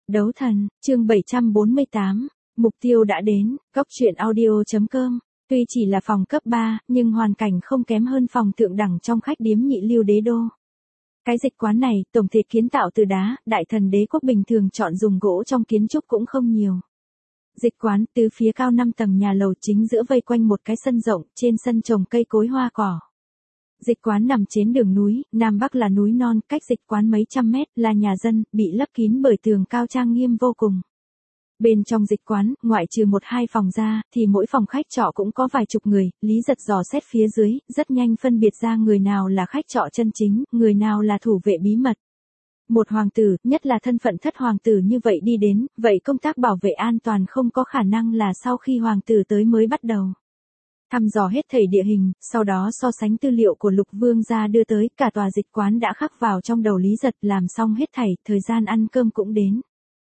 Đấu thần, chương 748, mục tiêu đã đến, góc truyện audio.com. Tuy chỉ là phòng cấp 3, nhưng hoàn cảnh không kém hơn phòng thượng đẳng trong khách điếm nhị lưu đế đô. Cái dịch quán này, tổng thể kiến tạo từ đá, đại thần đế quốc bình thường chọn dùng gỗ trong kiến trúc cũng không nhiều. Dịch quán, tứ phía cao 5 tầng nhà lầu chính giữa vây quanh một cái sân rộng, trên sân trồng cây cối hoa cỏ. Dịch quán nằm trên đường núi, Nam Bắc là núi non, cách dịch quán mấy trăm mét, là nhà dân, bị lấp kín bởi tường cao trang nghiêm vô cùng. Bên trong dịch quán, ngoại trừ 1-2 phòng ra, thì mỗi phòng khách trọ cũng có vài chục người, Lý Giật dò xét phía dưới, rất nhanh phân biệt ra người nào là khách trọ chân chính, người nào là thủ vệ bí mật. Một hoàng tử, nhất là thân phận thất hoàng tử như vậy đi đến, vậy công tác bảo vệ an toàn không có khả năng là sau khi hoàng tử tới mới bắt đầu. Thăm dò hết thảy địa hình, sau đó so sánh tư liệu của Lục Vương gia đưa tới, cả tòa dịch quán đã khắc vào trong đầu Lý Giật, làm xong hết thảy, thời gian ăn cơm cũng đến.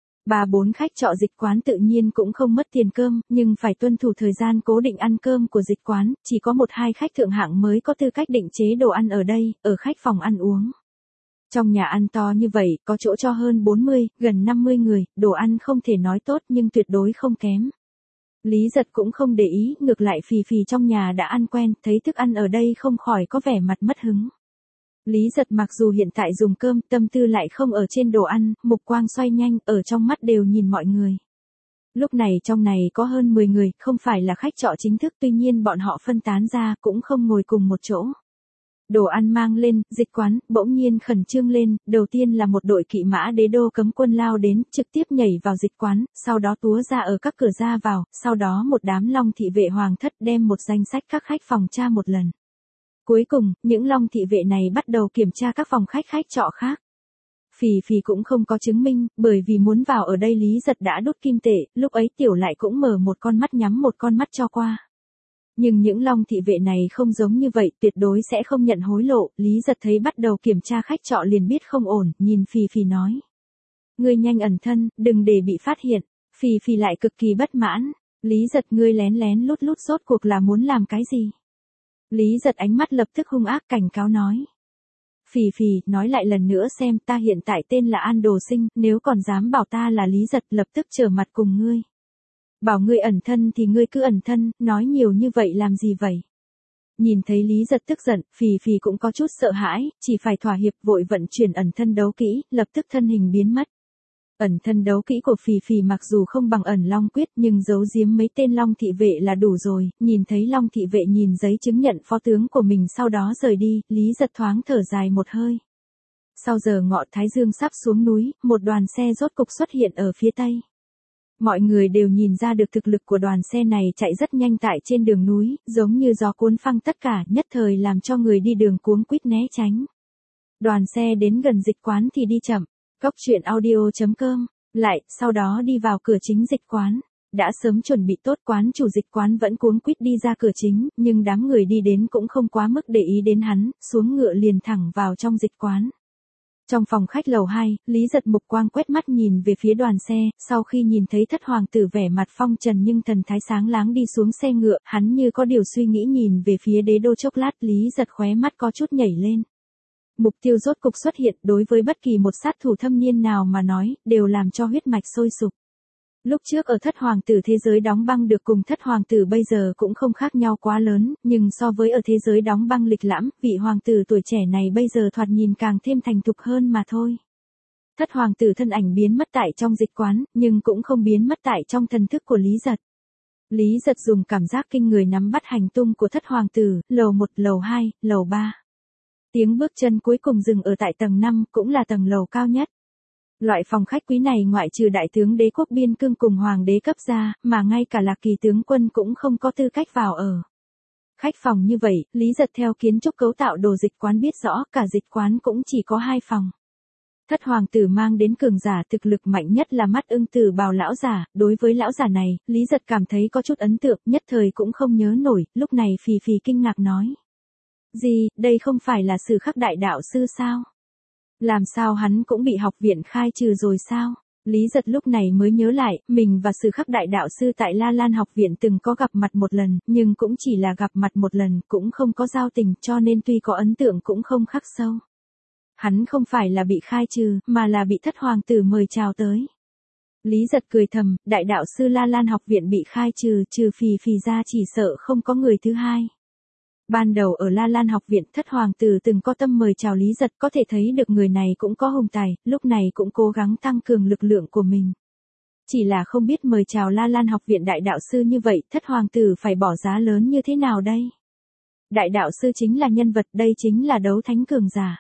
3-4 khách trọ dịch quán tự nhiên cũng không mất tiền cơm, nhưng phải tuân thủ thời gian cố định ăn cơm của dịch quán, chỉ có 1-2 khách thượng hạng mới có tư cách định chế đồ ăn ở đây, ở khách phòng ăn uống. Trong nhà ăn to như vậy, có chỗ cho hơn 40, gần 50 người, đồ ăn không thể nói tốt nhưng tuyệt đối không kém. Lý Giật cũng không để ý, ngược lại Phì Phì trong nhà đã ăn quen, thấy thức ăn ở đây không khỏi có vẻ mặt mất hứng. Lý Giật mặc dù hiện tại dùng cơm, tâm tư lại không ở trên đồ ăn, mục quang xoay nhanh, ở trong mắt đều nhìn mọi người. Lúc này trong này có hơn 10 người, không phải là khách trọ chính thức, tuy nhiên bọn họ phân tán ra, cũng không ngồi cùng một chỗ. Đồ ăn mang lên, dịch quán, bỗng nhiên khẩn trương lên, đầu tiên là một đội kỵ mã đế đô cấm quân lao đến, trực tiếp nhảy vào dịch quán, sau đó túa ra ở các cửa ra vào, sau đó một đám long thị vệ hoàng thất đem một danh sách các khách phòng tra một lần. Cuối cùng, những long thị vệ này bắt đầu kiểm tra các phòng khách trọ khác. Phì Phì cũng không có chứng minh, bởi vì muốn vào ở đây Lý Giật đã đốt kim tệ, lúc ấy tiểu lại cũng mở một con mắt nhắm một con mắt cho qua. Nhưng những long thị vệ này không giống như vậy, tuyệt đối sẽ không nhận hối lộ, Lý Giật thấy bắt đầu kiểm tra khách trọ liền biết không ổn, nhìn Phì Phì nói. Ngươi nhanh ẩn thân, đừng để bị phát hiện, Phì Phì lại cực kỳ bất mãn, Lý Giật ngươi lén lén lút lút rốt cuộc là muốn làm cái gì? Lý Giật ánh mắt lập tức hung ác cảnh cáo nói. Phì Phì, nói lại lần nữa xem, ta hiện tại tên là An Đồ Sinh, nếu còn dám bảo ta là Lý Giật lập tức trở mặt cùng ngươi. Bảo ngươi ẩn thân thì ngươi cứ ẩn thân, nói nhiều như vậy làm gì vậy? Nhìn thấy Lý Giật tức giận, Phì Phì cũng có chút sợ hãi, chỉ phải thỏa hiệp vội vận chuyển ẩn thân đấu kỹ, lập tức thân hình biến mất. Ẩn thân đấu kỹ của Phì Phì mặc dù không bằng ẩn long quyết nhưng giấu giếm mấy tên long thị vệ là đủ rồi, nhìn thấy long thị vệ nhìn giấy chứng nhận phó tướng của mình sau đó rời đi, Lý Giật thoáng thở dài một hơi. Sau giờ ngọ Thái Dương sắp xuống núi, một đoàn xe rốt cục xuất hiện ở phía tây. Mọi người đều nhìn ra được thực lực của đoàn xe này chạy rất nhanh tại trên đường núi, giống như gió cuốn phăng tất cả, nhất thời làm cho người đi đường cuống quýt né tránh. Đoàn xe đến gần dịch quán thì đi chậm. Góc truyện audio.com, lại, sau đó đi vào cửa chính dịch quán. Đã sớm chuẩn bị tốt, quán chủ dịch quán vẫn cuống quýt đi ra cửa chính, nhưng đám người đi đến cũng không quá mức để ý đến hắn, xuống ngựa liền thẳng vào trong dịch quán. Trong phòng khách lầu 2, Lý Giật mục quang quét mắt nhìn về phía đoàn xe, sau khi nhìn thấy thất hoàng tử vẻ mặt phong trần nhưng thần thái sáng láng đi xuống xe ngựa, hắn như có điều suy nghĩ nhìn về phía đế đô chốc lát, Lý Giật khóe mắt có chút nhảy lên. Mục tiêu rốt cục xuất hiện, đối với bất kỳ một sát thủ thâm niên nào mà nói, đều làm cho huyết mạch sôi sục. Lúc trước ở thất hoàng tử thế giới đóng băng được cùng thất hoàng tử bây giờ cũng không khác nhau quá lớn, nhưng so với ở thế giới đóng băng lịch lãm, vị hoàng tử tuổi trẻ này bây giờ thoạt nhìn càng thêm thành thục hơn mà thôi. Thất hoàng tử thân ảnh biến mất tại trong dịch quán, nhưng cũng không biến mất tại trong thần thức của Lý Giật. Lý Giật dùng cảm giác kinh người nắm bắt hành tung của thất hoàng tử, lầu 1, lầu 2, lầu 3. Tiếng bước chân cuối cùng dừng ở tại tầng 5, cũng là tầng lầu cao nhất. Loại phòng khách quý này ngoại trừ đại tướng đế quốc biên cương cùng hoàng đế cấp ra, mà ngay cả Lạc Kỳ tướng quân cũng không có tư cách vào ở. Khách phòng như vậy, Lý Giật theo kiến trúc cấu tạo đồ dịch quán biết rõ, cả dịch quán cũng chỉ có 2 phòng. Thất hoàng tử mang đến cường giả thực lực mạnh nhất là Mắt Ưng Tử Bào lão giả, đối với lão giả này, Lý Giật cảm thấy có chút ấn tượng, nhất thời cũng không nhớ nổi, lúc này Phì Phì kinh ngạc nói. Gì, đây không phải là Sử Khắc đại đạo sư sao? Làm sao hắn cũng bị học viện khai trừ rồi sao? Lý Giật lúc này mới nhớ lại, mình và Sử Khắc đại đạo sư tại La Lan học viện từng có gặp mặt một lần, nhưng cũng chỉ là gặp mặt một lần, cũng không có giao tình, cho nên tuy có ấn tượng cũng không khắc sâu. Hắn không phải là bị khai trừ, mà là bị thất hoàng tử mời chào tới. Lý Giật cười thầm, đại đạo sư La Lan học viện bị khai trừ, trừ Phì Phì ra chỉ sợ không có người thứ hai. Ban đầu ở La Lan học viện, thất hoàng tử từng có tâm mời chào Lý Giật, có thể thấy được người này cũng có hùng tài, lúc này cũng cố gắng tăng cường lực lượng của mình. Chỉ là không biết mời chào La Lan học viện đại đạo sư như vậy, thất hoàng tử phải bỏ giá lớn như thế nào đây? Đại đạo sư chính là nhân vật, đây chính là đấu thánh cường giả.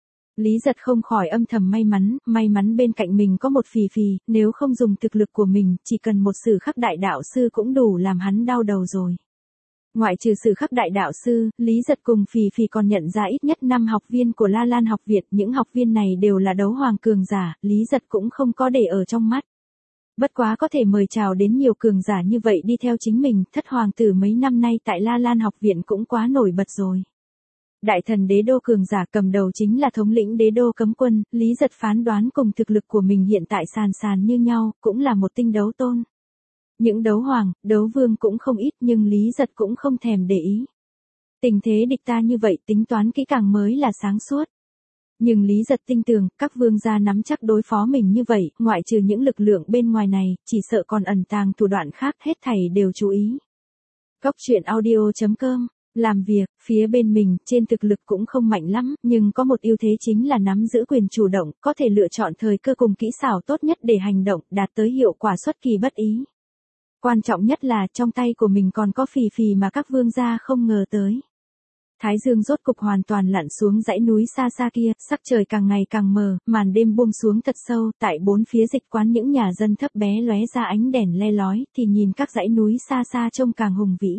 Lý Giật không khỏi âm thầm may mắn bên cạnh mình có một Phì Phì, nếu không dùng thực lực của mình, chỉ cần một Sử Khắc đại đạo sư cũng đủ làm hắn đau đầu rồi. Ngoại trừ Sử Khắc đại đạo sư, Lý Giật cùng Phì Phì còn nhận ra ít nhất 5 học viên của La Lan học viện, những học viên này đều là đấu hoàng cường giả, Lý Giật cũng không có để ở trong mắt. Bất quá có thể mời chào đến nhiều cường giả như vậy đi theo chính mình, thất hoàng tử mấy năm nay tại La Lan học viện cũng quá nổi bật rồi. Đại thần đế đô cường giả cầm đầu chính là thống lĩnh đế đô cấm quân, Lý Giật phán đoán cùng thực lực của mình hiện tại sàn như nhau, cũng là một tinh đấu tôn. Những đấu hoàng, đấu vương cũng không ít nhưng Lý Giật cũng không thèm để ý. Tình thế địch ta như vậy tính toán kỹ càng mới là sáng suốt. Nhưng Lý Giật tin tưởng, các vương gia nắm chắc đối phó mình như vậy, ngoại trừ những lực lượng bên ngoài này, chỉ sợ còn ẩn tàng thủ đoạn khác, hết thảy đều chú ý. Góc truyện audio.com, làm việc, phía bên mình, trên thực lực cũng không mạnh lắm, nhưng có một ưu thế chính là nắm giữ quyền chủ động, có thể lựa chọn thời cơ cùng kỹ xảo tốt nhất để hành động, đạt tới hiệu quả xuất kỳ bất ý. Quan trọng nhất là trong tay của mình còn có Phì Phì mà các vương gia không ngờ tới. Thái dương rốt cục hoàn toàn lặn xuống dãy núi xa xa kia, sắc trời càng ngày càng mờ, màn đêm buông xuống thật sâu, tại bốn phía dịch quán những nhà dân thấp bé lóe ra ánh đèn le lói, thì nhìn các dãy núi xa xa trông càng hùng vĩ.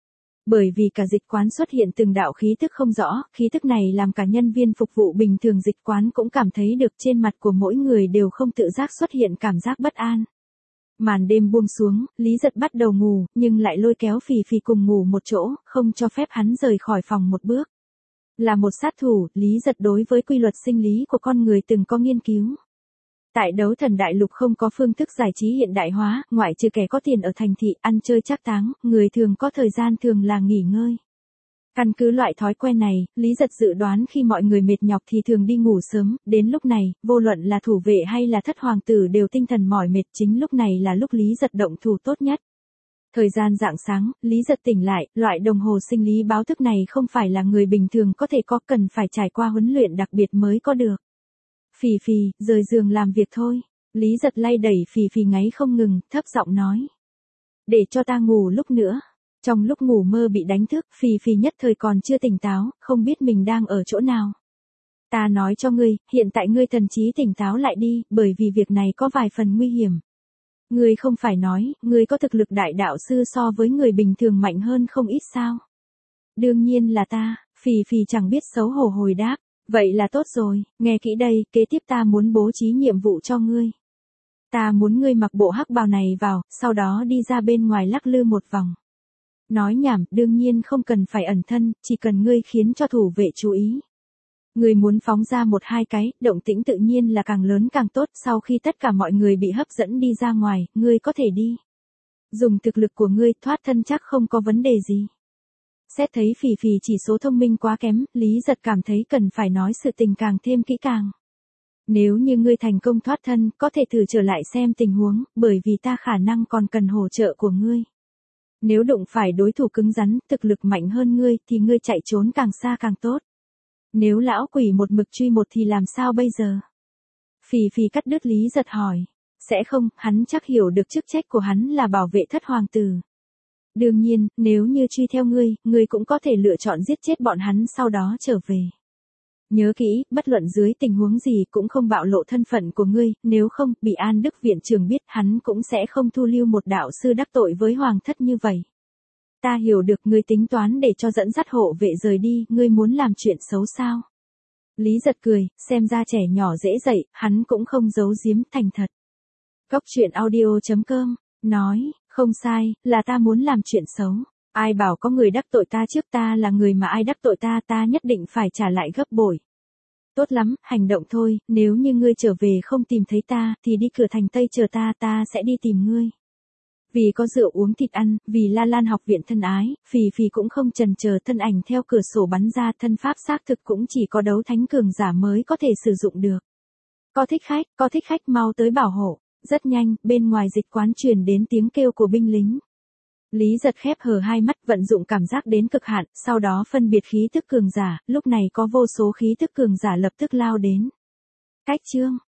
Bởi vì cả dịch quán xuất hiện từng đạo khí tức không rõ, khí tức này làm cả nhân viên phục vụ bình thường dịch quán cũng cảm thấy được trên mặt của mỗi người đều không tự giác xuất hiện cảm giác bất an. Màn đêm buông xuống, Lý Giật bắt đầu ngủ, nhưng lại lôi kéo Phì Phì cùng ngủ một chỗ, không cho phép hắn rời khỏi phòng một bước. Là một sát thủ, Lý Giật đối với quy luật sinh lý của con người từng có nghiên cứu. Tại đấu thần đại lục không có phương thức giải trí hiện đại hóa, ngoại trừ kẻ có tiền ở thành thị, ăn chơi trác táng, người thường có thời gian thường là nghỉ ngơi. Căn cứ loại thói quen này, Lý Giật dự đoán khi mọi người mệt nhọc thì thường đi ngủ sớm, đến lúc này, vô luận là thủ vệ hay là thất hoàng tử đều tinh thần mỏi mệt, chính lúc này là lúc Lý Giật động thủ tốt nhất. Thời gian rạng sáng, Lý Giật tỉnh lại, loại đồng hồ sinh lý báo thức này không phải là người bình thường có thể có, cần phải trải qua huấn luyện đặc biệt mới có được. Phì Phì, rời giường làm việc thôi. Lý Giật lay đẩy Phì Phì ngáy không ngừng, thấp giọng nói. Để cho ta ngủ lúc nữa. Trong lúc ngủ mơ bị đánh thức, Phì Phì nhất thời còn chưa tỉnh táo, không biết mình đang ở chỗ nào. Ta nói cho ngươi, hiện tại ngươi thần trí tỉnh táo lại đi, bởi vì việc này có vài phần nguy hiểm. Ngươi không phải nói, ngươi có thực lực đại đạo sư so với người bình thường mạnh hơn không ít sao? Đương nhiên là ta, Phì Phì chẳng biết xấu hổ hồi đáp. Vậy là tốt rồi, nghe kỹ đây, kế tiếp ta muốn bố trí nhiệm vụ cho ngươi. Ta muốn ngươi mặc bộ hắc bào này vào, sau đó đi ra bên ngoài lắc lư một vòng. Nói nhảm, đương nhiên không cần phải ẩn thân, chỉ cần ngươi khiến cho thủ vệ chú ý. Ngươi muốn phóng ra một hai cái, động tĩnh tự nhiên là càng lớn càng tốt, sau khi tất cả mọi người bị hấp dẫn đi ra ngoài, ngươi có thể đi. Dùng thực lực của ngươi thoát thân chắc không có vấn đề gì. Xét thấy Phì Phì chỉ số thông minh quá kém, Lý Giật cảm thấy cần phải nói sự tình càng thêm kỹ càng. Nếu như ngươi thành công thoát thân, có thể thử trở lại xem tình huống, bởi vì ta khả năng còn cần hỗ trợ của ngươi. Nếu đụng phải đối thủ cứng rắn, thực lực mạnh hơn ngươi, thì ngươi chạy trốn càng xa càng tốt. Nếu lão quỷ một mực truy một thì làm sao bây giờ? Phì Phì cắt đứt Lý Giật hỏi. Sẽ không, hắn chắc hiểu được chức trách của hắn là bảo vệ thất hoàng tử. Đương nhiên, nếu như truy theo ngươi cũng có thể lựa chọn giết chết bọn hắn sau đó trở về. Nhớ kỹ, bất luận dưới tình huống gì cũng không bạo lộ thân phận của ngươi, nếu không, bị An Đức viện trưởng biết hắn cũng sẽ không thu lưu một đạo sư đắc tội với hoàng thất như vậy. Ta hiểu được ngươi tính toán để cho dẫn dắt hộ vệ rời đi, ngươi muốn làm chuyện xấu sao? Lý Giật cười, xem ra trẻ nhỏ dễ dạy, hắn cũng không giấu giếm, thành thật. Góc truyện audio.com, nói, không sai, là ta muốn làm chuyện xấu. Ai bảo có người đắc tội ta trước, ta là người mà ai đắc tội ta, ta nhất định phải trả lại gấp bội. Tốt lắm, hành động thôi, nếu như ngươi trở về không tìm thấy ta, thì đi cửa thành Tây chờ ta, ta sẽ đi tìm ngươi. Vì có rượu uống thịt ăn, vì La Lan học viện thân ái, Phì Phì cũng không chần chờ, thân ảnh theo cửa sổ bắn ra, thân pháp xác thực cũng chỉ có đấu thánh cường giả mới có thể sử dụng được. Có thích khách mau tới bảo hộ. Rất nhanh, bên ngoài dịch quán truyền đến tiếng kêu của binh lính. Lý Giật khép hờ hai mắt, vận dụng cảm giác đến cực hạn, sau đó phân biệt khí tức cường giả, lúc này có vô số khí tức cường giả lập tức lao đến. Cách chương